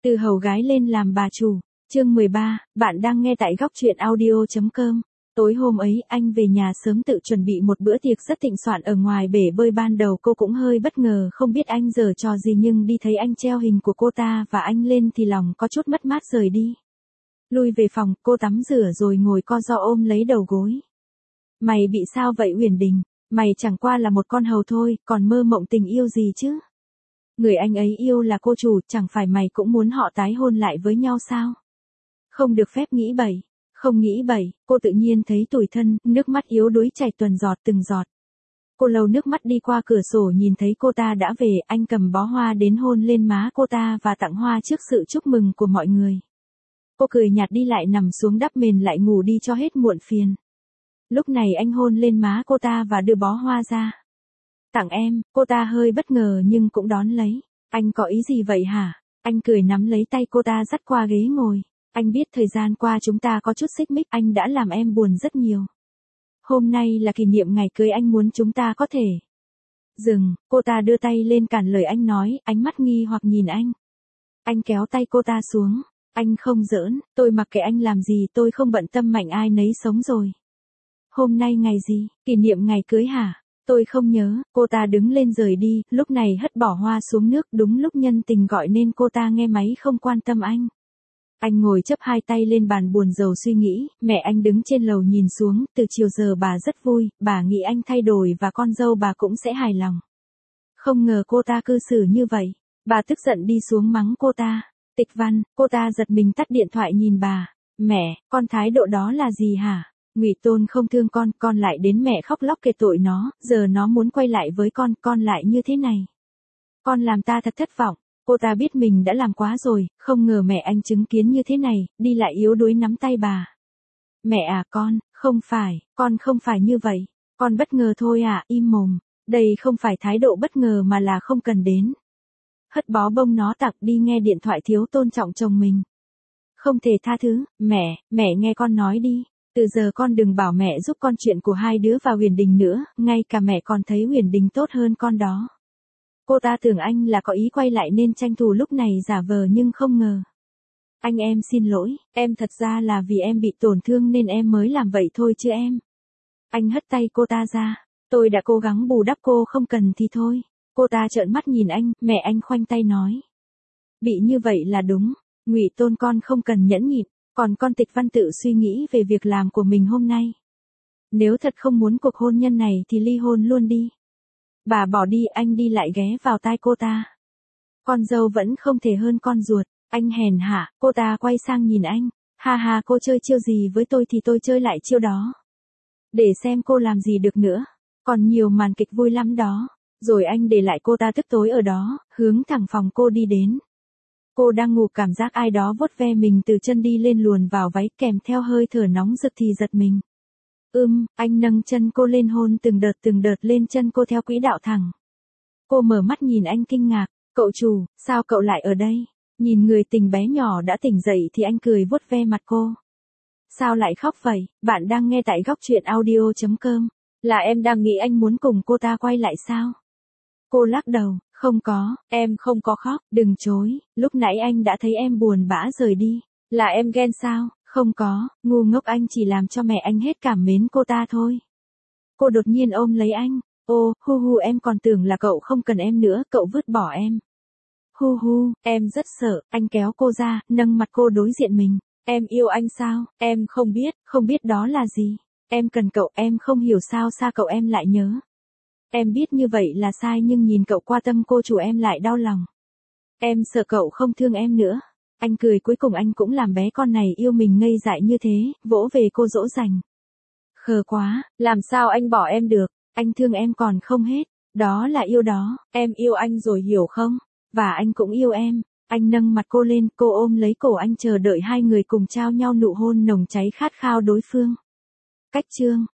Từ hầu gái lên làm bà chủ. Chương 13, bạn đang nghe tại góc truyện audio.com. Tối hôm ấy anh về nhà sớm tự chuẩn bị một bữa tiệc rất thịnh soạn ở ngoài bể bơi. Ban đầu cô cũng hơi bất ngờ không biết anh giở trò gì, nhưng đi thấy anh treo hình của cô ta và anh lên thì lòng có chút mất mát rời đi. Lui về phòng, cô tắm rửa rồi ngồi co ro ôm lấy đầu gối. Mày bị sao vậy Uyển Đình? Mày chẳng qua là một con hầu thôi, còn mơ mộng tình yêu gì chứ? Người anh ấy yêu là cô chủ, chẳng phải mày cũng muốn họ tái hôn lại với nhau sao? Không được phép nghĩ bậy. Không nghĩ bậy, cô tự nhiên thấy tủi thân, nước mắt yếu đuối chảy tuần giọt từng giọt. Cô lau nước mắt đi qua cửa sổ nhìn thấy cô ta đã về, anh cầm bó hoa đến hôn lên má cô ta và tặng hoa trước sự chúc mừng của mọi người. Cô cười nhạt đi lại nằm xuống đắp mền lại ngủ đi cho hết muộn phiền. Lúc này anh hôn lên má cô ta và đưa bó hoa ra. Tặng em, cô ta hơi bất ngờ nhưng cũng đón lấy. Anh có ý gì vậy hả? Anh cười nắm lấy tay cô ta dắt qua ghế ngồi. Anh biết thời gian qua chúng ta có chút xích mích, anh đã làm em buồn rất nhiều. Hôm nay là kỷ niệm ngày cưới, anh muốn chúng ta có thể. Dừng, cô ta đưa tay lên cản lời anh nói, ánh mắt nghi hoặc nhìn anh. Anh kéo tay cô ta xuống. Anh không giỡn, tôi mặc kệ anh làm gì, tôi không bận tâm, mạnh ai nấy sống rồi. Hôm nay ngày gì, kỷ niệm ngày cưới hả? Tôi không nhớ. Cô ta đứng lên rời đi, lúc này hất bỏ hoa xuống nước, đúng lúc nhân tình gọi nên cô ta nghe máy không quan tâm anh. Anh ngồi chắp hai tay lên bàn buồn rầu suy nghĩ, mẹ anh đứng trên lầu nhìn xuống, từ chiều giờ bà rất vui, bà nghĩ anh thay đổi và con dâu bà cũng sẽ hài lòng. Không ngờ cô ta cư xử như vậy, bà tức giận đi xuống mắng cô ta. Tịch Văn, cô ta giật mình tắt điện thoại nhìn bà. Mẹ, con thái độ đó là gì hả? Ngụy Tôn không thương con lại đến mẹ khóc lóc kể tội nó, giờ nó muốn quay lại với con lại như thế này. Con làm ta thật thất vọng. Cô ta biết mình đã làm quá rồi, không ngờ mẹ anh chứng kiến như thế này, đi lại yếu đuối nắm tay bà. Mẹ à con không phải như vậy. Con bất ngờ thôi à, im mồm. Đây không phải thái độ bất ngờ mà là không cần đến. Hất bó bông nó tặc đi, nghe điện thoại thiếu tôn trọng chồng mình. Không thể tha thứ, mẹ nghe con nói đi. Từ giờ con đừng bảo mẹ giúp con chuyện của hai đứa và Huyền Đình nữa, ngay cả mẹ còn thấy Huyền Đình tốt hơn con đó. Cô ta tưởng anh là có ý quay lại nên tranh thủ lúc này giả vờ nhưng không ngờ. Anh em xin lỗi, em thật ra là vì em bị tổn thương nên em mới làm vậy thôi chứ em. Anh hất tay cô ta ra, tôi đã cố gắng bù đắp, cô không cần thì thôi. Cô ta trợn mắt nhìn anh, mẹ anh khoanh tay nói. Bị như vậy là đúng, Ngụy Tôn con không cần nhẫn nhịn, còn con Tịch Văn tự suy nghĩ về việc làm của mình hôm nay. Nếu thật không muốn cuộc hôn nhân này thì ly hôn luôn đi. Bà bỏ đi, anh đi lại ghé vào tai cô ta. Con dâu vẫn không thể hơn con ruột, anh hèn hạ, cô ta quay sang nhìn anh. Ha ha, cô chơi chiêu gì với tôi thì tôi chơi lại chiêu đó. Để xem cô làm gì được nữa, còn nhiều màn kịch vui lắm đó. Rồi anh để lại cô ta tức tối ở đó, hướng thẳng phòng cô đi đến. Cô đang ngủ, cảm giác ai đó vuốt ve mình từ chân đi lên luồn vào váy, kèm theo hơi thở nóng rực thì giật mình. Anh nâng chân cô lên hôn từng đợt lên chân cô theo quỹ đạo thẳng. Cô mở mắt nhìn anh kinh ngạc, cậu chủ, sao cậu lại ở đây? Nhìn người tình bé nhỏ đã tỉnh dậy thì anh cười vuốt ve mặt cô. Sao lại khóc vậy? Bạn đang nghe tại góc truyện audio.com. Là em đang nghĩ anh muốn cùng cô ta quay lại sao? Cô lắc đầu, không có, em không có khóc, đừng chối, lúc nãy anh đã thấy em buồn bã rời đi. Là em ghen sao? Không có, ngu ngốc, anh chỉ làm cho mẹ anh hết cảm mến cô ta thôi. Cô đột nhiên ôm lấy anh, ô, hu, em còn tưởng là cậu không cần em nữa, cậu vứt bỏ em. Hu, em rất sợ, anh kéo cô ra, nâng mặt cô đối diện mình. Em yêu anh sao? Em không biết đó là gì. Em cần cậu, em không hiểu sao xa cậu em lại nhớ. Em biết như vậy là sai nhưng nhìn cậu qua tâm cô chủ em lại đau lòng. Em sợ cậu không thương em nữa. Anh cười, cuối cùng anh cũng làm bé con này yêu mình ngây dại như thế, vỗ về cô dỗ dành. Khờ quá, làm sao anh bỏ em được, anh thương em còn không hết, đó là yêu đó, em yêu anh rồi hiểu không, và anh cũng yêu em. Anh nâng mặt cô lên, cô ôm lấy cổ anh, chờ đợi hai người cùng trao nhau nụ hôn nồng cháy khát khao đối phương. Cách chương